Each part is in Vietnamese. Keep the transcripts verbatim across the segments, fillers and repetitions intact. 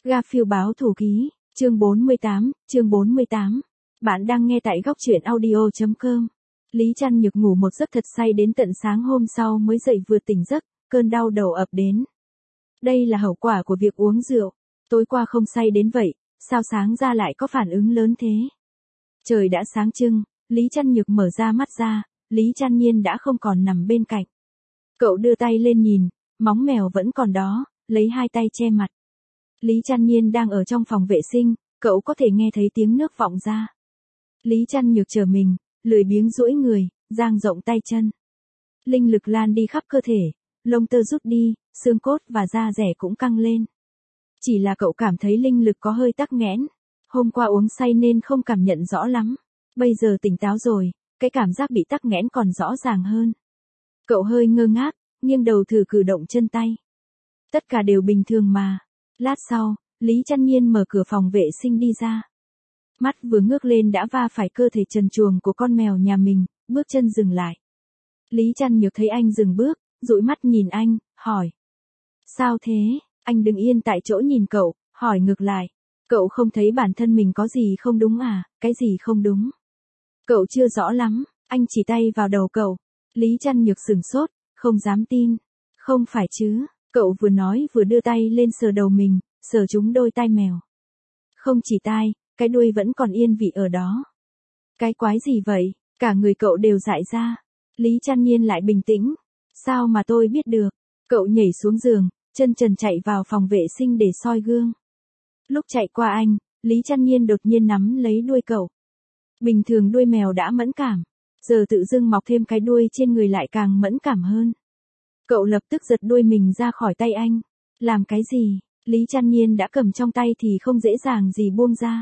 Garfield báo thủ ký, chương bốn mươi tám, chương bốn mươi tám. Bạn đang nghe tại góc truyện audio chấm com. Lý Trăn Nhược ngủ một giấc thật say đến tận sáng hôm sau mới dậy, vừa tỉnh giấc, cơn đau đầu ập đến. Đây là hậu quả của việc uống rượu. Tối qua không say đến vậy, sao sáng ra lại có phản ứng lớn thế? Trời đã sáng trưng, Lý Trăn Nhược mở ra mắt ra, Lý Trăn Nhiên đã không còn nằm bên cạnh. Cậu đưa tay lên nhìn, móng mèo vẫn còn đó, lấy hai tay che mặt. Lý Trăn Nhiên đang ở trong phòng vệ sinh, cậu có thể nghe thấy tiếng nước vọng ra. Lý Trăn Nhược chờ mình, lười biếng duỗi người, dang rộng tay chân. Linh lực lan đi khắp cơ thể, lông tơ rút đi, xương cốt và da dẻ cũng căng lên. Chỉ là cậu cảm thấy linh lực có hơi tắc nghẽn. Hôm qua uống say nên không cảm nhận rõ lắm. Bây giờ tỉnh táo rồi, cái cảm giác bị tắc nghẽn còn rõ ràng hơn. Cậu hơi ngơ ngác, nghiêng đầu thử cử động chân tay. Tất cả đều bình thường mà. Lát sau, Lý Trăn Nhiên mở cửa phòng vệ sinh đi ra. Mắt vừa ngước lên đã va phải cơ thể trần truồng của con mèo nhà mình, bước chân dừng lại. Lý Trăn Nhược thấy anh dừng bước, dụi mắt nhìn anh, hỏi. Sao thế? Anh đứng yên tại chỗ nhìn cậu, hỏi ngược lại. Cậu không thấy bản thân mình có gì không đúng à? Cái gì không đúng? Cậu chưa rõ lắm, anh chỉ tay vào đầu cậu. Lý Trăn Nhược sửng sốt, không dám tin. Không phải chứ? Cậu vừa nói vừa đưa tay lên sờ đầu mình, sờ trúng đôi tai mèo. Không chỉ tai, cái đuôi vẫn còn yên vị ở đó. Cái quái gì vậy? Cả người cậu đều dại ra. Lý Trăn Nhiên lại bình tĩnh. Sao mà tôi biết được? Cậu nhảy xuống giường, chân trần chạy vào phòng vệ sinh để soi gương. Lúc chạy qua anh, Lý Trăn Nhiên đột nhiên nắm lấy đuôi cậu. Bình thường đuôi mèo đã mẫn cảm, giờ tự dưng mọc thêm cái đuôi trên người lại càng mẫn cảm hơn. Cậu lập tức giật đuôi mình ra khỏi tay anh. Làm cái gì? Lý Trăn Nhiên đã cầm trong tay thì không dễ dàng gì buông ra.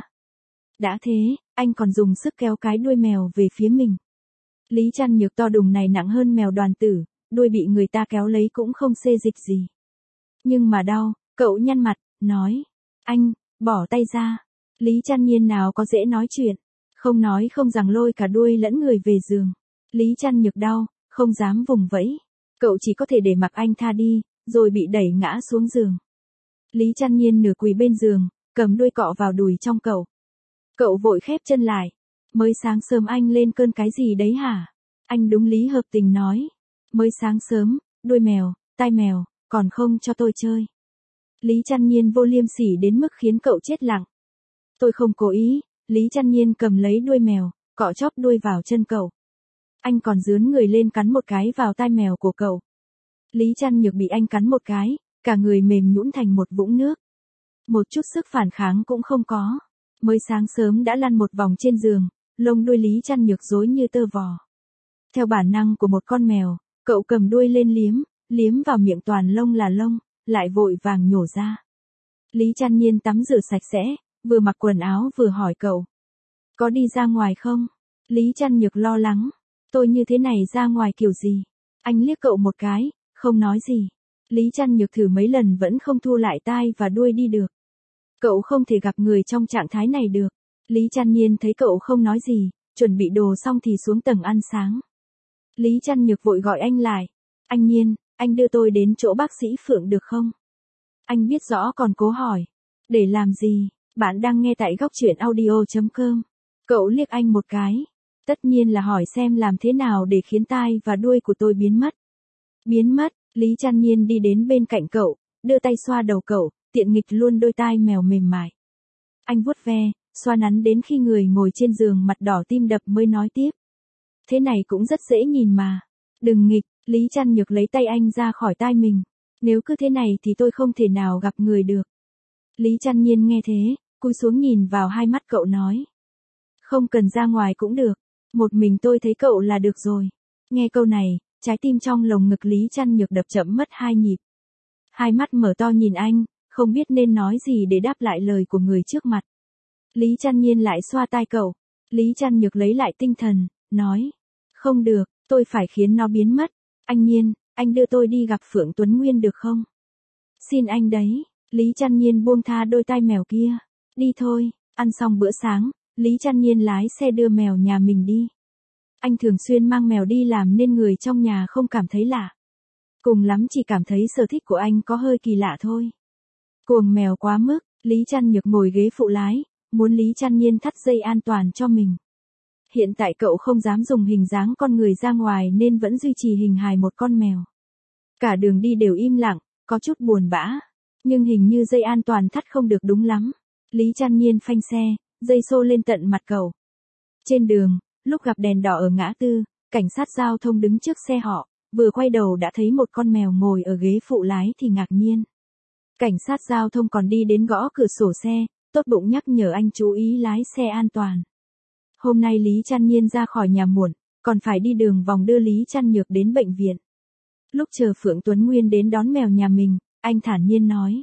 Đã thế, anh còn dùng sức kéo cái đuôi mèo về phía mình. Lý Trăn Nhược to đùng này nặng hơn mèo đoàn tử, đuôi bị người ta kéo lấy cũng không xê dịch gì. Nhưng mà đau, cậu nhăn mặt, nói. Anh, bỏ tay ra. Lý Trăn Nhiên nào có dễ nói chuyện. Không nói không rằng lôi cả đuôi lẫn người về giường. Lý Trăn Nhược đau, không dám vùng vẫy. Cậu chỉ có thể để mặc anh tha đi, rồi bị đẩy ngã xuống giường. Lý Trăn Nhiên nửa quỳ bên giường, cầm đuôi cọ vào đùi trong cậu. Cậu vội khép chân lại. Mới sáng sớm anh lên cơn cái gì đấy hả? Anh đúng lý hợp tình nói. Mới sáng sớm, đuôi mèo, tai mèo, còn không cho tôi chơi. Lý Trăn Nhiên vô liêm sỉ đến mức khiến cậu chết lặng. Tôi không cố ý. Lý Trăn Nhiên cầm lấy đuôi mèo, cọ chóp đuôi vào chân cậu. Anh còn dướn người lên cắn một cái vào tai mèo của cậu. Lý Trăn Nhược bị anh cắn một cái, cả người mềm nhũn thành một vũng nước. Một chút sức phản kháng cũng không có. Mới sáng sớm đã lăn một vòng trên giường, lông đuôi Lý Trăn Nhược rối như tơ vò. Theo bản năng của một con mèo, cậu cầm đuôi lên liếm, liếm vào miệng toàn lông là lông, lại vội vàng nhổ ra. Lý Trăn Nhiên tắm rửa sạch sẽ, vừa mặc quần áo vừa hỏi cậu. Có đi ra ngoài không? Lý Trăn Nhược lo lắng. Tôi như thế này ra ngoài kiểu gì? Anh liếc cậu một cái, không nói gì. Lý Trăn Nhược thử mấy lần vẫn không thu lại tai và đuôi đi được. Cậu không thể gặp người trong trạng thái này được. Lý Trăn Nhiên thấy cậu không nói gì, chuẩn bị đồ xong thì xuống tầng ăn sáng. Lý Trăn Nhược vội gọi anh lại. Anh Nhiên, anh đưa tôi đến chỗ bác sĩ Phượng được không? Anh biết rõ còn cố hỏi. Để làm gì? Bạn đang nghe tại góc truyện audio chấm com. Cậu liếc anh một cái. Tất nhiên là hỏi xem làm thế nào để khiến tai và đuôi của tôi biến mất. Biến mất, Lý Trăn Nhiên đi đến bên cạnh cậu, đưa tay xoa đầu cậu, tiện nghịch luôn đôi tai mèo mềm mại. Anh vuốt ve, xoa nắn đến khi người ngồi trên giường mặt đỏ tim đập mới nói tiếp. Thế này cũng rất dễ nhìn mà. Đừng nghịch, Lý Trăn Nhược lấy tay anh ra khỏi tai mình. Nếu cứ thế này thì tôi không thể nào gặp người được. Lý Trăn Nhiên nghe thế, cúi xuống nhìn vào hai mắt cậu nói. Không cần ra ngoài cũng được. Một mình tôi thấy cậu là được rồi. Nghe câu này, trái tim trong lồng ngực Lý Trăn Nhược đập chậm mất hai nhịp. Hai mắt mở to nhìn anh, không biết nên nói gì để đáp lại lời của người trước mặt. Lý Trăn Nhiên lại xoa tai cậu. Lý Trăn Nhược lấy lại tinh thần, nói. Không được, tôi phải khiến nó biến mất. Anh Nhiên, anh đưa tôi đi gặp Phượng Tuấn Nguyên được không? Xin anh đấy. Lý Trăn Nhiên buông tha đôi tai mèo kia. Đi thôi, ăn xong bữa sáng, Lý Trăn Nhiên lái xe đưa mèo nhà mình đi. Anh thường xuyên mang mèo đi làm nên người trong nhà không cảm thấy lạ. Cùng lắm chỉ cảm thấy sở thích của anh có hơi kỳ lạ thôi. Cuồng mèo quá mức, Lý Trăn Nhược ngồi ghế phụ lái, muốn Lý Trăn Nhiên thắt dây an toàn cho mình. Hiện tại cậu không dám dùng hình dáng con người ra ngoài nên vẫn duy trì hình hài một con mèo. Cả đường đi đều im lặng, có chút buồn bã. Nhưng hình như dây an toàn thắt không được đúng lắm. Lý Trăn Nhiên phanh xe, dây xô lên tận mặt cậu. Trên đường, lúc gặp đèn đỏ ở ngã tư, cảnh sát giao thông đứng trước xe họ, vừa quay đầu đã thấy một con mèo ngồi ở ghế phụ lái thì ngạc nhiên. Cảnh sát giao thông còn đi đến gõ cửa sổ xe, tốt bụng nhắc nhở anh chú ý lái xe an toàn. Hôm nay Lý Trăn Nhiên ra khỏi nhà muộn, còn phải đi đường vòng đưa Lý Trăn Nhược đến bệnh viện. Lúc chờ Phượng Tuấn Nguyên đến đón mèo nhà mình, anh thản nhiên nói.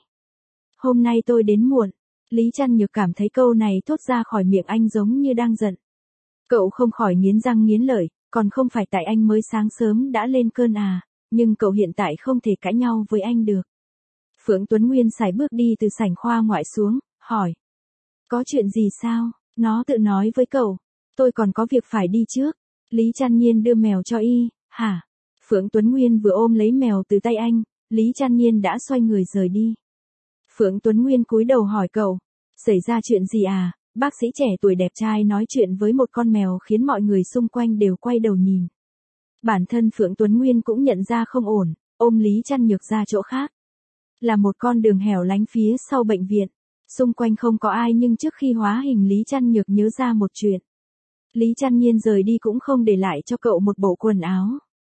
Hôm nay tôi đến muộn. Lý Trăn Nhược cảm thấy câu này thốt ra khỏi miệng anh giống như đang giận. Cậu không khỏi nghiến răng nghiến lợi, còn không phải tại anh mới sáng sớm đã lên cơn à, nhưng cậu hiện tại không thể cãi nhau với anh được. Phượng Tuấn Nguyên sải bước đi từ sảnh khoa ngoại xuống, hỏi. Có chuyện gì sao? Nó tự nói với cậu. Tôi còn có việc phải đi trước. Lý Trăn Nhiên đưa mèo cho y, hả? Phượng Tuấn Nguyên vừa ôm lấy mèo từ tay anh, Lý Trăn Nhiên đã xoay người rời đi. Phượng Tuấn Nguyên cúi đầu hỏi cậu. Xảy ra chuyện gì à? Bác sĩ trẻ tuổi đẹp trai nói chuyện với một con mèo khiến mọi người xung quanh đều quay đầu nhìn. Bản thân Phượng Tuấn Nguyên cũng nhận ra không ổn, ôm Lý Trăn Nhược ra chỗ khác. Là một con đường hẻo lánh phía sau bệnh viện. Xung quanh không có ai nhưng trước khi hóa hình Lý Trăn Nhược nhớ ra một chuyện. Lý Trăn Nhiên rời đi cũng không để lại cho cậu một bộ quần áo.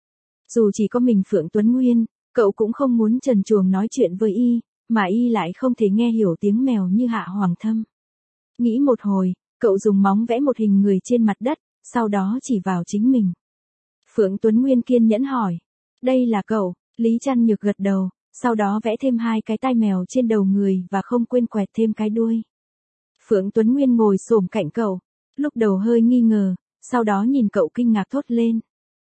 Dù chỉ có mình Phượng Tuấn Nguyên, cậu cũng không muốn trần truồng nói chuyện với y, mà y lại không thể nghe hiểu tiếng mèo như Hạ Hoàng Thâm. Nghĩ một hồi, cậu dùng móng vẽ một hình người trên mặt đất, sau đó chỉ vào chính mình. Phượng Tuấn Nguyên kiên nhẫn hỏi. Đây là cậu, Lý Trăn Nhược gật đầu, sau đó vẽ thêm hai cái tai mèo trên đầu người và không quên quẹt thêm cái đuôi. Phượng Tuấn Nguyên ngồi xổm cạnh cậu, lúc đầu hơi nghi ngờ, sau đó nhìn cậu kinh ngạc thốt lên.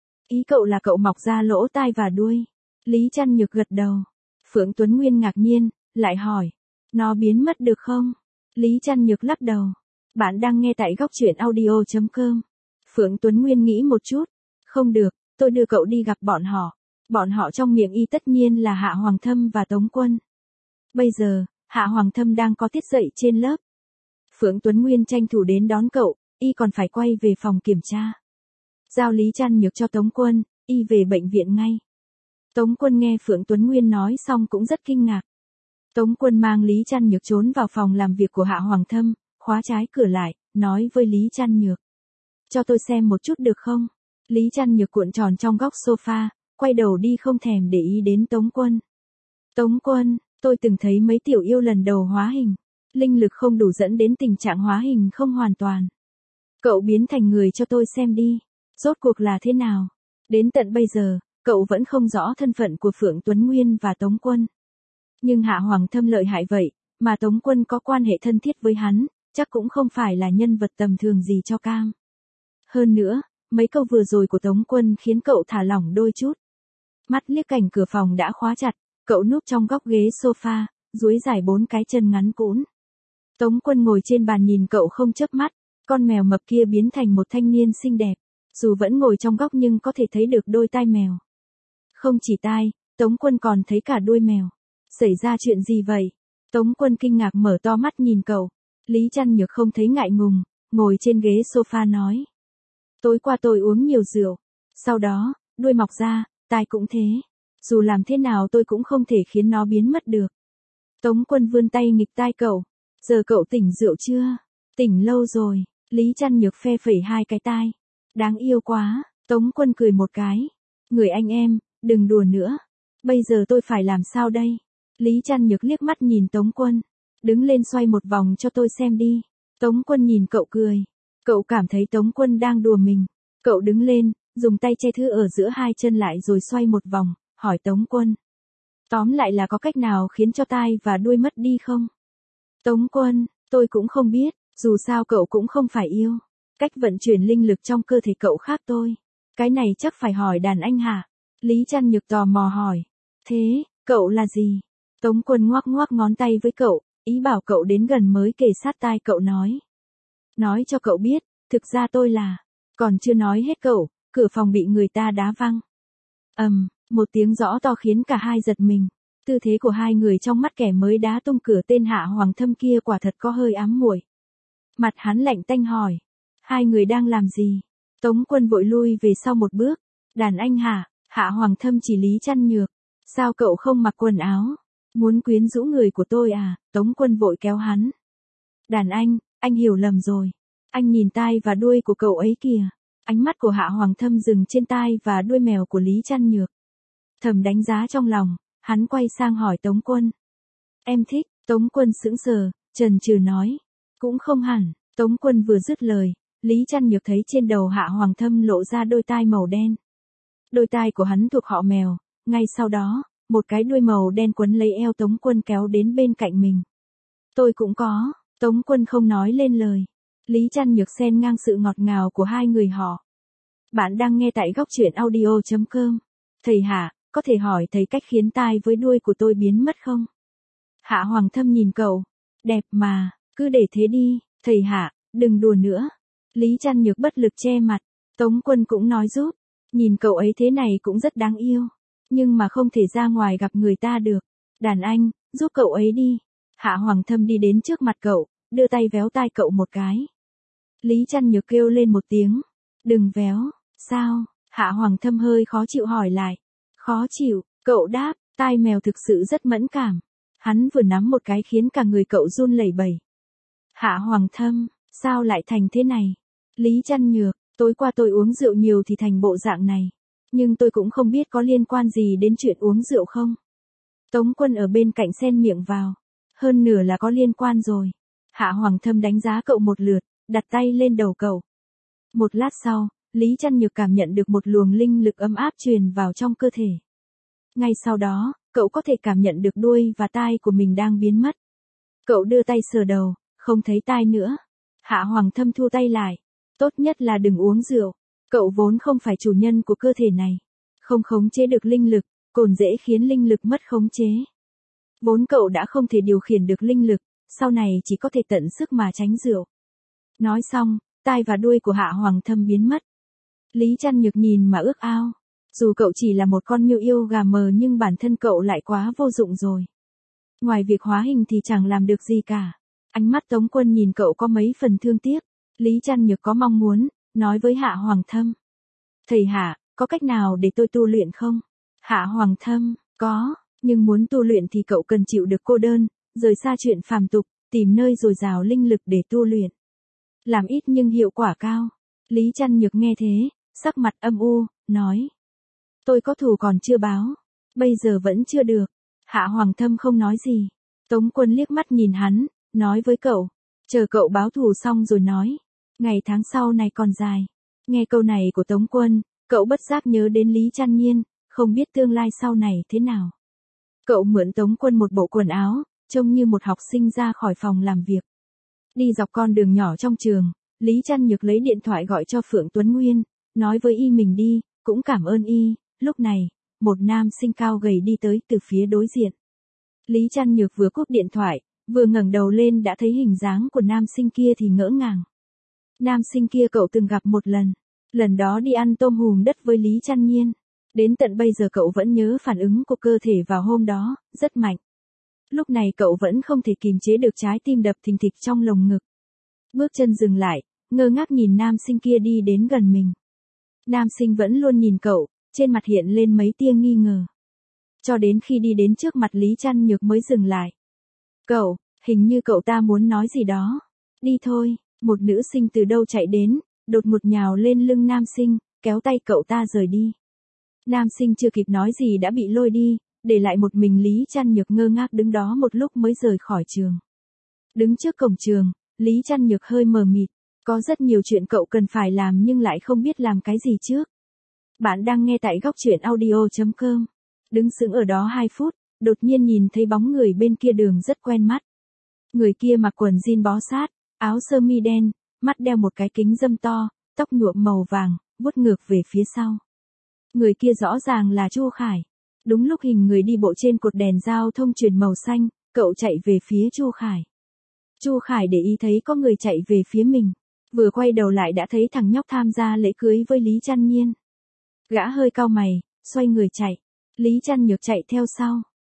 Ý cậu là cậu mọc ra lỗ tai và đuôi. Lý Trăn Nhược gật đầu. Phượng Tuấn Nguyên ngạc nhiên, lại hỏi. Nó biến mất được không? Lý Trăn Nhược lắc đầu. Bạn đang nghe tại góc truyện audio chấm com. Phượng Tuấn Nguyên nghĩ một chút. Không được, tôi đưa cậu đi gặp bọn họ. Bọn họ trong miệng y tất nhiên là Hạ Hoàng Thâm và Tống Quân. Bây giờ, Hạ Hoàng Thâm đang có tiết dạy trên lớp. Phượng Tuấn Nguyên tranh thủ đến đón cậu, y còn phải quay về phòng kiểm tra. Giao Lý Trăn Nhược cho Tống Quân, y về bệnh viện ngay. Tống Quân nghe Phượng Tuấn Nguyên nói xong cũng rất kinh ngạc. Tống Quân mang Lý Trăn Nhược trốn vào phòng làm việc của Hạ Hoàng Thâm, khóa trái cửa lại, nói với Lý Trăn Nhược. Cho tôi xem một chút được không? Lý Trăn Nhược cuộn tròn trong góc sofa, quay đầu đi không thèm để ý đến Tống Quân. Tống Quân, tôi từng thấy mấy tiểu yêu lần đầu hóa hình. Linh lực không đủ dẫn đến tình trạng hóa hình không hoàn toàn. Cậu biến thành người cho tôi xem đi. Rốt cuộc là thế nào? Đến tận bây giờ, cậu vẫn không rõ thân phận của Phượng Tuấn Nguyên và Tống Quân. Nhưng Hạ Hoàng Thâm lợi hại vậy, mà Tống Quân có quan hệ thân thiết với hắn, chắc cũng không phải là nhân vật tầm thường gì cho cam. Hơn nữa, mấy câu vừa rồi của Tống Quân khiến cậu thả lỏng đôi chút. Mắt liếc cảnh cửa phòng đã khóa chặt, cậu núp trong góc ghế sofa, duỗi dài bốn cái chân ngắn cũn. Tống Quân ngồi trên bàn nhìn cậu không chớp mắt, con mèo mập kia biến thành một thanh niên xinh đẹp, dù vẫn ngồi trong góc nhưng có thể thấy được đôi tai mèo. Không chỉ tai, Tống Quân còn thấy cả đuôi mèo. Xảy ra chuyện gì vậy? Tống Quân kinh ngạc mở to mắt nhìn cậu. Lý Trăn Nhược không thấy ngại ngùng, ngồi trên ghế sofa nói. Tối qua tôi uống nhiều rượu. Sau đó, đuôi mọc ra, tai cũng thế. Dù làm thế nào tôi cũng không thể khiến nó biến mất được. Tống Quân vươn tay nghịch tai cậu. Giờ cậu tỉnh rượu chưa? Tỉnh lâu rồi. Lý Trăn Nhược phe phẩy hai cái tai. Đáng yêu quá. Tống Quân cười một cái. Người anh em, đừng đùa nữa. Bây giờ tôi phải làm sao đây? Lý Trăn Nhược liếc mắt nhìn Tống Quân. Đứng lên xoay một vòng cho tôi xem đi. Tống Quân nhìn cậu cười. Cậu cảm thấy Tống Quân đang đùa mình. Cậu đứng lên, dùng tay che thứ ở giữa hai chân lại rồi xoay một vòng, hỏi Tống Quân. Tóm lại là có cách nào khiến cho tai và đuôi mất đi không? Tống Quân, tôi cũng không biết, dù sao cậu cũng không phải yêu. Cách vận chuyển linh lực trong cơ thể cậu khác tôi. Cái này chắc phải hỏi đàn anh hả? Lý Trăn Nhược tò mò hỏi. Thế, cậu là gì? Tống Quân ngoắc ngoắc ngón tay với cậu, ý bảo cậu đến gần mới kề sát tai cậu nói. Nói cho cậu biết, thực ra tôi là... Còn chưa nói hết cậu, cửa phòng bị người ta đá văng. Ầm, um, một tiếng rõ to khiến cả hai giật mình. Tư thế của hai người trong mắt kẻ mới đá tung cửa tên Hạ Hoàng Thâm kia quả thật có hơi ám muội. Mặt hắn lạnh tanh hỏi. Hai người đang làm gì? Tống Quân vội lui về sau một bước. Đàn anh hả? Hạ Hoàng Thâm chỉ Lý Trăn Nhược. Sao cậu không mặc quần áo? Muốn quyến rũ người của tôi à? Tống Quân vội kéo hắn. Đàn anh, anh hiểu lầm rồi. Anh nhìn tai và đuôi của cậu ấy kìa. Ánh mắt của Hạ Hoàng Thâm dừng trên tai và đuôi mèo của Lý Trăn Nhược. Thầm đánh giá trong lòng, hắn quay sang hỏi Tống Quân. Em thích, Tống Quân sững sờ, chần chừ nói. Cũng không hẳn, Tống Quân vừa dứt lời, Lý Trăn Nhược thấy trên đầu Hạ Hoàng Thâm lộ ra đôi tai màu đen. Đôi tai của hắn thuộc họ mèo, ngay sau đó, một cái đuôi màu đen quấn lấy eo Tống Quân kéo đến bên cạnh mình. Tôi cũng có, Tống Quân không nói lên lời. Lý Trăn Nhược xen ngang sự ngọt ngào của hai người họ. Bạn đang nghe tại góc truyện audio chấm com. Thầy Hạ, có thể hỏi thầy cách khiến tai với đuôi của tôi biến mất không? Hạ Hoàng Thâm nhìn cậu. Đẹp mà, cứ để thế đi, thầy Hạ, đừng đùa nữa. Lý Trăn Nhược bất lực che mặt. Tống Quân cũng nói giúp. Nhìn cậu ấy thế này cũng rất đáng yêu. Nhưng mà không thể ra ngoài gặp người ta được. Đàn anh, giúp cậu ấy đi. Hạ Hoàng Thâm đi đến trước mặt cậu, đưa tay véo tai cậu một cái. Lý Trăn Nhược kêu lên một tiếng. Đừng véo, sao? Hạ Hoàng Thâm hơi khó chịu hỏi lại. Khó chịu, cậu đáp, tai mèo thực sự rất mẫn cảm. Hắn vừa nắm một cái khiến cả người cậu run lẩy bẩy. Hạ Hoàng Thâm, sao lại thành thế này? Lý Trăn Nhược, tối qua tôi uống rượu nhiều thì thành bộ dạng này. Nhưng tôi cũng không biết có liên quan gì đến chuyện uống rượu không. Tống Quân ở bên cạnh xen miệng vào. Hơn nửa là có liên quan rồi. Hạ Hoàng Thâm đánh giá cậu một lượt, đặt tay lên đầu cậu. Một lát sau, Lý Trăn Nhược cảm nhận được một luồng linh lực ấm áp truyền vào trong cơ thể. Ngay sau đó, cậu có thể cảm nhận được đuôi và tai của mình đang biến mất. Cậu đưa tay sờ đầu, không thấy tai nữa. Hạ Hoàng Thâm thu tay lại. Tốt nhất là đừng uống rượu. Cậu vốn không phải chủ nhân của cơ thể này. Không khống chế được linh lực, cồn dễ khiến linh lực mất khống chế. Vốn cậu đã không thể điều khiển được linh lực, sau này chỉ có thể tận sức mà tránh rượu. Nói xong, tai và đuôi của Hạ Hoàng Thâm biến mất. Lý Trăn Nhược nhìn mà ước ao. Dù cậu chỉ là một con miêu yêu gà mờ nhưng bản thân cậu lại quá vô dụng rồi. Ngoài việc hóa hình thì chẳng làm được gì cả. Ánh mắt Tống Quân nhìn cậu có mấy phần thương tiếc. Lý Trăn Nhược có mong muốn, nói với Hạ Hoàng Thâm. Thầy Hạ, có cách nào để tôi tu luyện không? Hạ Hoàng Thâm, có, nhưng muốn tu luyện thì cậu cần chịu được cô đơn, rời xa chuyện phàm tục, tìm nơi dồi dào linh lực để tu luyện. Làm ít nhưng hiệu quả cao. Lý Trăn Nhược nghe thế, sắc mặt âm u, nói. Tôi có thù còn chưa báo. Bây giờ vẫn chưa được. Hạ Hoàng Thâm không nói gì. Tống Quân liếc mắt nhìn hắn, nói với cậu. Chờ cậu báo thù xong rồi nói. Ngày tháng sau này còn dài. Nghe câu này của Tống Quân, cậu bất giác nhớ đến Lý Trăn Nhiên, không biết tương lai sau này thế nào. Cậu mượn Tống Quân một bộ quần áo, trông như một học sinh ra khỏi phòng làm việc. Đi dọc con đường nhỏ trong trường, Lý Trăn Nhược lấy điện thoại gọi cho Phượng Tuấn Nguyên, nói với y mình đi, cũng cảm ơn y. Lúc này, một nam sinh cao gầy đi tới từ phía đối diện. Lý Trăn Nhược vừa cúp điện thoại, vừa ngẩng đầu lên đã thấy hình dáng của nam sinh kia thì ngỡ ngàng. Nam sinh kia cậu từng gặp một lần, lần đó đi ăn tôm hùm đất với Lý Trăn Nhiên. Đến tận bây giờ cậu vẫn nhớ phản ứng của cơ thể vào hôm đó, rất mạnh. Lúc này cậu vẫn không thể kìm chế được trái tim đập thình thịch trong lồng ngực. Bước chân dừng lại, ngơ ngác nhìn nam sinh kia đi đến gần mình. Nam sinh vẫn luôn nhìn cậu, trên mặt hiện lên mấy tia nghi ngờ. Cho đến khi đi đến trước mặt Lý Trăn Nhược mới dừng lại. Cậu, hình như cậu ta muốn nói gì đó. Đi thôi, một nữ sinh từ đâu chạy đến, đột ngột nhào lên lưng nam sinh, kéo tay cậu ta rời đi. Nam sinh chưa kịp nói gì đã bị lôi đi, để lại một mình Lý Trăn Nhược ngơ ngác đứng đó một lúc mới rời khỏi trường. Đứng trước cổng trường, Lý Trăn Nhược hơi mờ mịt, có rất nhiều chuyện cậu cần phải làm nhưng lại không biết làm cái gì trước. Bạn đang nghe tại góc truyện audio chấm com. Đứng sững ở đó hai phút, đột nhiên nhìn thấy bóng người bên kia đường rất quen mắt. Người kia mặc quần jean bó sát, áo sơ mi đen, mắt đeo một cái kính râm to, tóc nhuộm màu vàng, vuốt ngược về phía sau. Người kia rõ ràng là Chu Khải. Đúng lúc hình người đi bộ trên cột đèn giao thông truyền màu xanh, cậu chạy về phía Chu Khải. Chu Khải để ý thấy có người chạy về phía mình, vừa quay đầu lại đã thấy thằng nhóc tham gia lễ cưới với Lý Trăn Nhiên. Gã hơi cau mày, xoay người chạy. Lý Trăn Nhược chạy theo sau.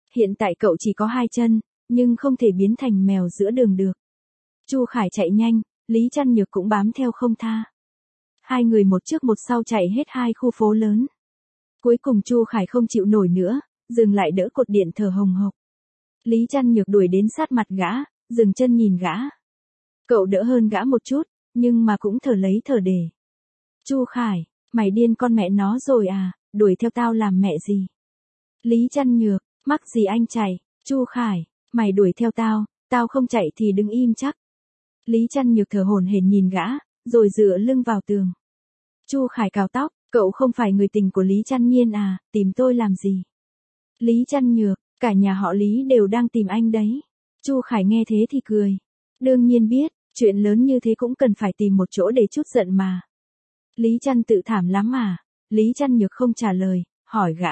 Hiện tại cậu chỉ có hai chân, nhưng không thể biến thành mèo giữa đường được. Chu Khải chạy nhanh, Lý Trăn Nhược cũng bám theo không tha. Hai người một trước một sau chạy hết hai khu phố lớn. Cuối cùng Chu Khải không chịu nổi nữa, dừng lại đỡ cột điện thở hồng hộc. Lý Trăn Nhược đuổi đến sát mặt gã, dừng chân nhìn gã. Cậu đỡ hơn gã một chút, nhưng mà cũng thở lấy thở để. Chu Khải, mày điên con mẹ nó rồi à, đuổi theo tao làm mẹ gì? Lý Trăn Nhược, mắc gì anh chạy? Chu Khải, mày đuổi theo tao, tao không chạy thì đứng im chắc. Lý Trăn Nhược thở hổn hển nhìn gã, rồi dựa lưng vào tường. Chu Khải cào tóc, cậu không phải người tình của Lý Trăn Nhiên à, tìm tôi làm gì? Lý Trăn Nhược, cả nhà họ Lý đều đang tìm anh đấy. Chu Khải nghe thế thì cười. Đương nhiên biết, chuyện lớn như thế cũng cần phải tìm một chỗ để chút giận mà. Lý Trăn tự thảm lắm à? Lý Trăn Nhược không trả lời, hỏi gã.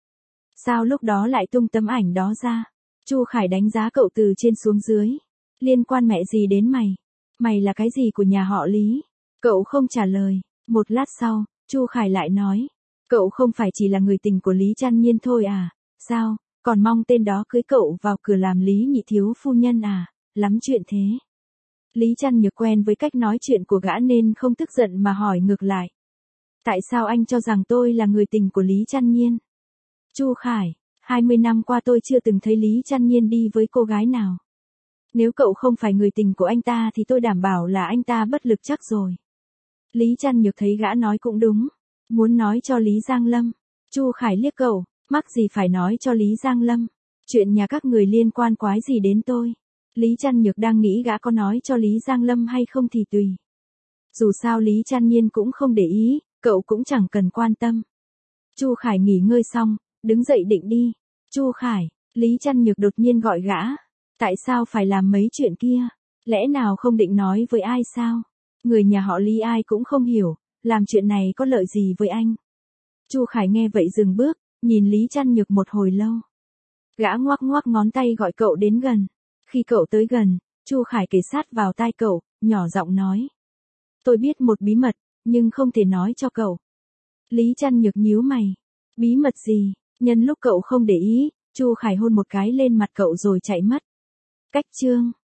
Sao lúc đó lại tung tấm ảnh đó ra? Chu Khải đánh giá cậu từ trên xuống dưới. Liên quan mẹ gì đến mày? Mày là cái gì của nhà họ Lý? Cậu không trả lời. Một lát sau, Chu Khải lại nói. Cậu không phải chỉ là người tình của Lý Trăn Nhiên thôi à? Sao, còn mong tên đó cưới cậu vào cửa làm Lý nhị thiếu phu nhân à? Lắm chuyện thế. Lý Trăn Nhược quen với cách nói chuyện của gã nên không tức giận mà hỏi ngược lại. Tại sao anh cho rằng tôi là người tình của Lý Trăn Nhiên? Chu Khải, hai mươi năm qua tôi chưa từng thấy Lý Trăn Nhiên đi với cô gái nào. Nếu cậu không phải người tình của anh ta thì tôi đảm bảo là anh ta bất lực chắc rồi. Lý Trăn Nhược thấy gã nói cũng đúng. Muốn nói cho Lý Giang Lâm. Chu Khải liếc cậu, mắc gì phải nói cho Lý Giang Lâm. Chuyện nhà các người liên quan quái gì đến tôi. Lý Trăn Nhược đang nghĩ gã có nói cho Lý Giang Lâm hay không thì tùy. Dù sao Lý Trăn Nhiên cũng không để ý, cậu cũng chẳng cần quan tâm. Chu Khải nghỉ ngơi xong, đứng dậy định đi. Chu Khải, Lý Trăn Nhược đột nhiên gọi gã. Tại sao phải làm mấy chuyện kia? Lẽ nào không định nói với ai sao? Người nhà họ Lý ai cũng không hiểu, làm chuyện này có lợi gì với anh? Chu Khải nghe vậy dừng bước, nhìn Lý Trăn Nhược một hồi lâu. Gã ngoắc ngoắc ngón tay gọi cậu đến gần. Khi cậu tới gần, Chu Khải kề sát vào tai cậu, nhỏ giọng nói. Tôi biết một bí mật, nhưng không thể nói cho cậu. Lý Trăn Nhược nhíu mày. Bí mật gì? Nhân lúc cậu không để ý, Chu Khải hôn một cái lên mặt cậu rồi chạy mất. Cách chương